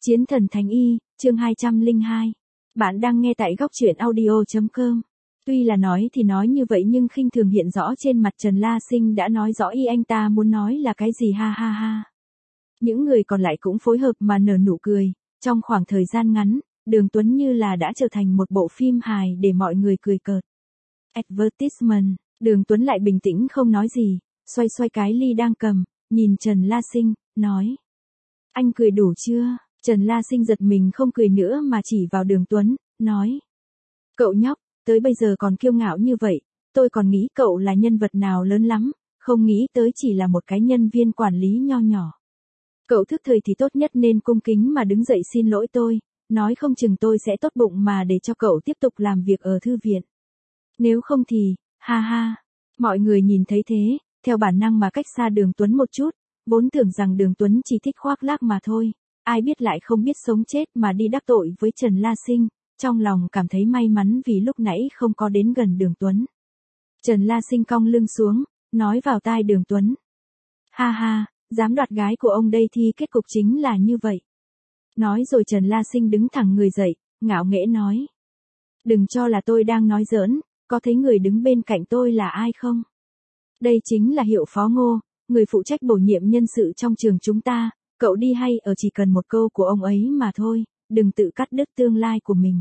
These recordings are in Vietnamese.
Chiến thần Thánh Y, chương 202. Bạn đang nghe tại góc truyện audio.com. Tuy là nói thì nói như vậy nhưng khinh thường hiện rõ trên mặt Trần La Sinh đã nói rõ ý anh ta muốn nói là cái gì ha ha ha. Những người còn lại cũng phối hợp mà nở nụ cười, trong khoảng thời gian ngắn, Đường Tuấn như là đã trở thành một bộ phim hài để mọi người cười cợt. Advertisement, Đường Tuấn lại bình tĩnh không nói gì, xoay xoay cái ly đang cầm, nhìn Trần La Sinh, nói. Anh cười đủ chưa? Trần La Sinh giật mình không cười nữa mà chỉ vào Đường Tuấn, nói. Cậu nhóc, tới bây giờ còn kiêu ngạo như vậy, tôi còn nghĩ cậu là nhân vật nào lớn lắm, không nghĩ tới chỉ là một cái nhân viên quản lý nho nhỏ. Cậu thức thời thì tốt nhất nên cung kính mà đứng dậy xin lỗi tôi, nói không chừng tôi sẽ tốt bụng mà để cho cậu tiếp tục làm việc ở thư viện. Nếu không thì, ha ha, mọi người nhìn thấy thế, theo bản năng mà cách xa Đường Tuấn một chút, vốn tưởng rằng Đường Tuấn chỉ thích khoác lác mà thôi, ai biết lại không biết sống chết mà đi đắc tội với Trần La Sinh, trong lòng cảm thấy may mắn vì lúc nãy không có đến gần Đường Tuấn. Trần La Sinh cong lưng xuống, nói vào tai Đường Tuấn. Ha ha, dám đoạt gái của ông đây thì kết cục chính là như vậy. Nói rồi Trần La Sinh đứng thẳng người dậy, ngạo nghễ nói. Đừng cho là tôi đang nói giỡn, có thấy người đứng bên cạnh tôi là ai không? Đây chính là Hiệu Phó Ngô, người phụ trách bổ nhiệm nhân sự trong trường chúng ta, cậu đi hay ở chỉ cần một câu của ông ấy mà thôi, đừng tự cắt đứt tương lai của mình.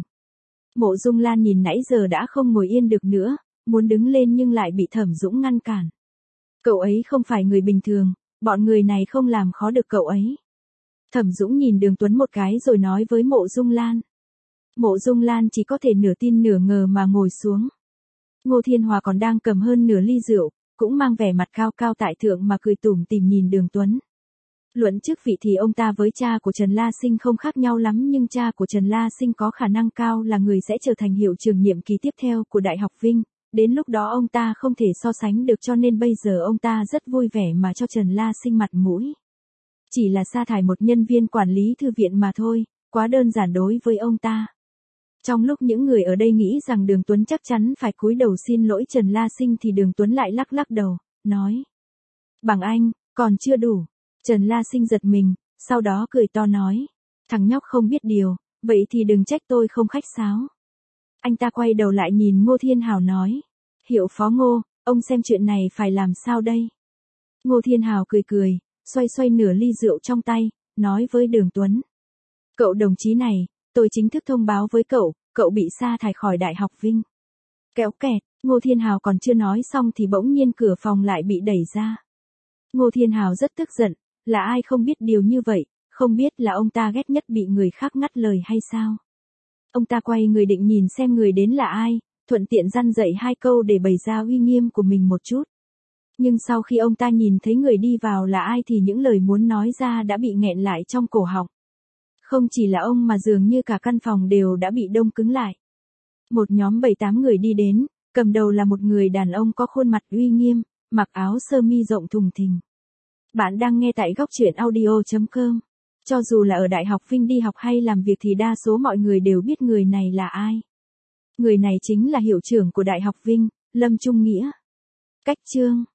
Mộ Dung Lan nhìn nãy giờ đã không ngồi yên được nữa, muốn đứng lên nhưng lại bị Thẩm Dũng ngăn cản. Cậu ấy không phải người bình thường, bọn người này không làm khó được cậu ấy. Thẩm Dũng nhìn Đường Tuấn một cái rồi nói với Mộ Dung Lan. Mộ Dung Lan chỉ có thể nửa tin nửa ngờ mà ngồi xuống. Ngô Thiên Hòa còn đang cầm hơn nửa ly rượu, cũng mang vẻ mặt cao cao tại thượng mà cười tủm tỉm nhìn Đường Tuấn. Luận chức vị thì ông ta với cha của Trần La Sinh không khác nhau lắm nhưng cha của Trần La Sinh có khả năng cao là người sẽ trở thành hiệu trưởng nhiệm kỳ tiếp theo của Đại học Vinh, đến lúc đó ông ta không thể so sánh được cho nên bây giờ ông ta rất vui vẻ mà cho Trần La Sinh mặt mũi. Chỉ là sa thải một nhân viên quản lý thư viện mà thôi, quá đơn giản đối với ông ta. Trong lúc những người ở đây nghĩ rằng Đường Tuấn chắc chắn phải cúi đầu xin lỗi Trần La Sinh thì Đường Tuấn lại lắc lắc đầu, nói. Bằng anh, còn chưa đủ. Trần La Sinh giật mình, sau đó cười to nói. Thằng nhóc không biết điều, vậy thì đừng trách tôi không khách sáo. Anh ta quay đầu lại nhìn Ngô Thiên Hào nói. Hiệu Phó Ngô, ông xem chuyện này phải làm sao đây? Ngô Thiên Hào cười cười, xoay xoay nửa ly rượu trong tay, nói với Đường Tuấn. Cậu đồng chí này, tôi chính thức thông báo với cậu, cậu bị sa thải khỏi Đại học Vinh. Kéo kẹt, Ngô Thiên Hào còn chưa nói xong thì bỗng nhiên cửa phòng lại bị đẩy ra. Ngô Thiên Hào rất tức giận, là ai không biết điều như vậy, không biết là ông ta ghét nhất bị người khác ngắt lời hay sao? Ông ta quay người định nhìn xem người đến là ai, thuận tiện răn dạy hai câu để bày ra uy nghiêm của mình một chút. Nhưng sau khi ông ta nhìn thấy người đi vào là ai thì những lời muốn nói ra đã bị nghẹn lại trong cổ họng. Không chỉ là ông mà dường như cả căn phòng đều đã bị đông cứng lại. Một nhóm 7-8 người đi đến, cầm đầu là một người đàn ông có khuôn mặt uy nghiêm, mặc áo sơ mi rộng thùng thình. Bạn đang nghe tại góc truyện audio.com. Cho dù là ở Đại học Vinh đi học hay làm việc thì đa số mọi người đều biết người này là ai. Người này chính là hiệu trưởng của Đại học Vinh, Lâm Trung Nghĩa. Cách chương.